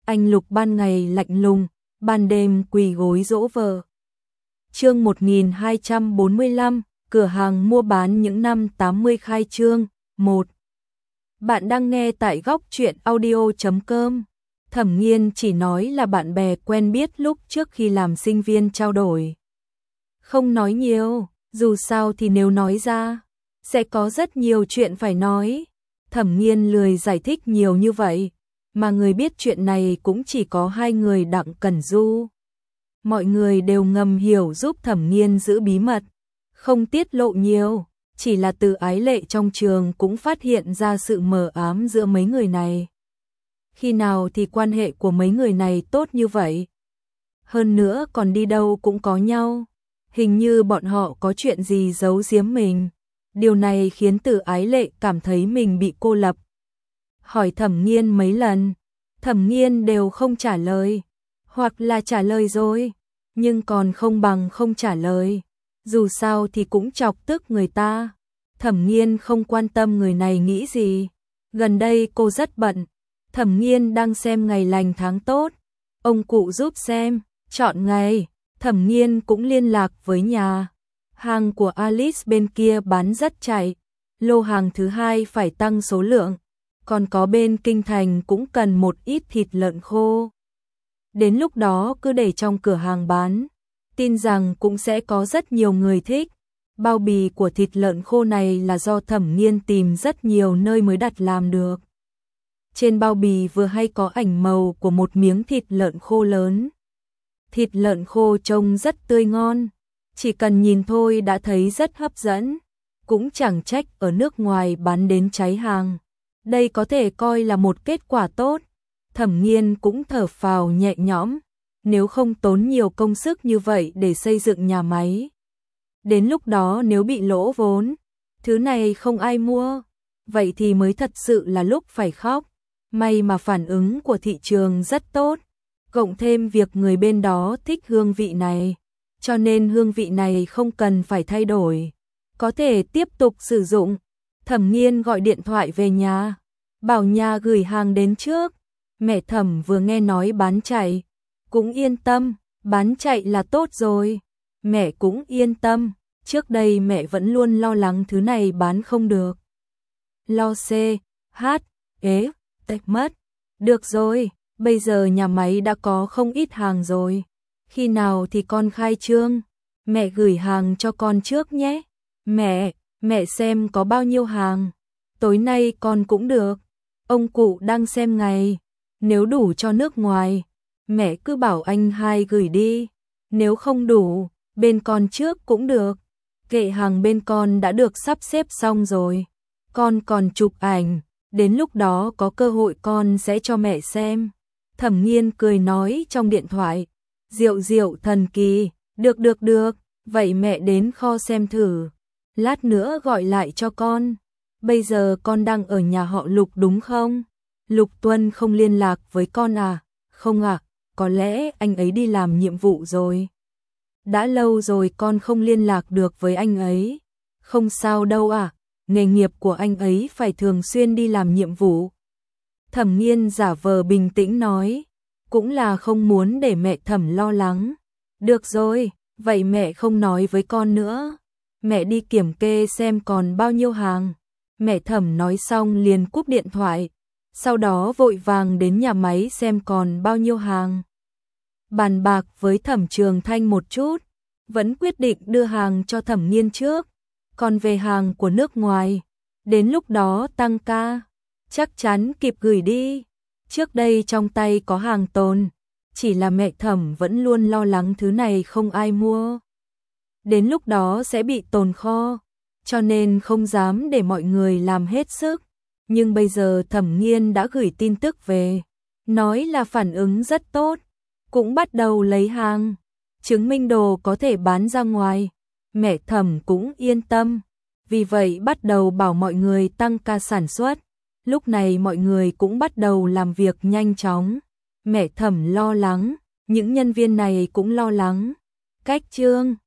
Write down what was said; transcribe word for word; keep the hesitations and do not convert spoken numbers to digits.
anh Lục ban ngày lạnh lùng, ban đêm quỳ gối dỗ vợ. Chương một nghìn hai trăm bốn mươi lăm, cửa hàng mua bán những năm tám mươi khai trương. một. Bạn đang nghe tại góc truyện audio chấm com. Thẩm Nghiên chỉ nói là bạn bè quen biết lúc trước khi làm sinh viên trao đổi. Không nói nhiều, dù sao thì nếu nói ra, sẽ có rất nhiều chuyện phải nói. Thẩm Nghiên lười giải thích nhiều như vậy, mà người biết chuyện này cũng chỉ có hai người Đặng Cẩn Du. Mọi người đều ngầm hiểu giúp Thẩm Nghiên giữ bí mật, không tiết lộ nhiều, chỉ là từ Ái Lệ trong trường cũng phát hiện ra sự mờ ám giữa mấy người này. Khi nào thì quan hệ của mấy người này tốt như vậy? Hơn nữa còn đi đâu cũng có nhau, hình như bọn họ có chuyện gì giấu giếm mình. Điều này khiến Từ Ái Lệ cảm thấy mình bị cô lập. Hỏi Thẩm Nghiên mấy lần, Thẩm Nghiên đều không trả lời, hoặc là trả lời rồi, nhưng còn không bằng không trả lời. Dù sao thì cũng chọc tức người ta. Thẩm Nghiên không quan tâm người này nghĩ gì. Gần đây cô rất bận. Thẩm Nghiên đang xem ngày lành tháng tốt. Ông cụ giúp xem, chọn ngày. Thẩm Nghiên cũng liên lạc với nhà hàng của Alice bên kia bán rất chạy. Lô hàng thứ hai phải tăng số lượng. Còn có bên Kinh Thành cũng cần một ít thịt lợn khô. Đến lúc đó cứ để trong cửa hàng bán. Tin rằng cũng sẽ có rất nhiều người thích. Bao bì của thịt lợn khô này là do Thẩm Nghiên tìm rất nhiều nơi mới đặt làm được. Trên bao bì vừa hay có ảnh màu của một miếng thịt lợn khô lớn. Thịt lợn khô trông rất tươi ngon, chỉ cần nhìn thôi đã thấy rất hấp dẫn. Cũng chẳng trách ở nước ngoài bán đến cháy hàng. Đây có thể coi là một kết quả tốt. Thẩm Nghiên cũng thở phào nhẹ nhõm. Nếu không tốn nhiều công sức như vậy để xây dựng nhà máy, đến lúc đó nếu bị lỗ vốn, thứ này không ai mua, vậy thì mới thật sự là lúc phải khóc. May mà phản ứng của thị trường rất tốt, cộng thêm việc người bên đó thích hương vị này, cho nên hương vị này không cần phải thay đổi, có thể tiếp tục sử dụng. Thẩm Nghiên gọi điện thoại về nhà, bảo nhà gửi hàng đến trước. Mẹ Thẩm vừa nghe nói bán chạy, cũng yên tâm, bán chạy là tốt rồi. Mẹ cũng yên tâm, trước đây mẹ vẫn luôn lo lắng thứ này bán không được. Lo C, H, ế, tech mất. Được rồi, bây giờ nhà máy đã có không ít hàng rồi. Khi nào thì con khai trương? Mẹ gửi hàng cho con trước nhé. Mẹ, mẹ xem có bao nhiêu hàng. Tối nay con cũng được. Ông cụ đang xem ngày. Nếu đủ cho nước ngoài, mẹ cứ bảo anh hai gửi đi. Nếu không đủ, bên con trước cũng được. Kệ hàng bên con đã được sắp xếp xong rồi. Con còn chụp ảnh, đến lúc đó có cơ hội con sẽ cho mẹ xem. Thẩm Nghiên cười nói trong điện thoại. Diệu diệu thần kỳ, được được được, vậy mẹ đến kho xem thử. Lát nữa gọi lại cho con. Bây giờ con đang ở nhà họ Lục đúng không? Lục Tuân không liên lạc với con à? Không à, có lẽ anh ấy đi làm nhiệm vụ rồi. Đã lâu rồi con không liên lạc được với anh ấy. Không sao đâu à, nghề nghiệp của anh ấy phải thường xuyên đi làm nhiệm vụ. Thẩm Nghiên giả vờ bình tĩnh nói, cũng là không muốn để mẹ Thẩm lo lắng. Được rồi, vậy mẹ không nói với con nữa. Mẹ đi kiểm kê xem còn bao nhiêu hàng. Mẹ Thẩm nói xong liền cúp điện thoại. Sau đó vội vàng đến nhà máy xem còn bao nhiêu hàng. Bàn bạc với Thẩm Trường Thanh một chút, vẫn quyết định đưa hàng cho Thẩm Nghiên trước. Còn về hàng của nước ngoài, đến lúc đó tăng ca, chắc chắn kịp gửi đi. Trước đây trong tay có hàng tồn, chỉ là mẹ Thẩm vẫn luôn lo lắng thứ này không ai mua. Đến lúc đó sẽ bị tồn kho, cho nên không dám để mọi người làm hết sức. Nhưng bây giờ Thẩm Nghiên đã gửi tin tức về, nói là phản ứng rất tốt, cũng bắt đầu lấy hàng, chứng minh đồ có thể bán ra ngoài. Mẹ Thẩm cũng yên tâm, vì vậy bắt đầu bảo mọi người tăng ca sản xuất. Lúc này mọi người cũng bắt đầu làm việc nhanh chóng. Mẹ Thẩm lo lắng, những nhân viên này cũng lo lắng. Cách chương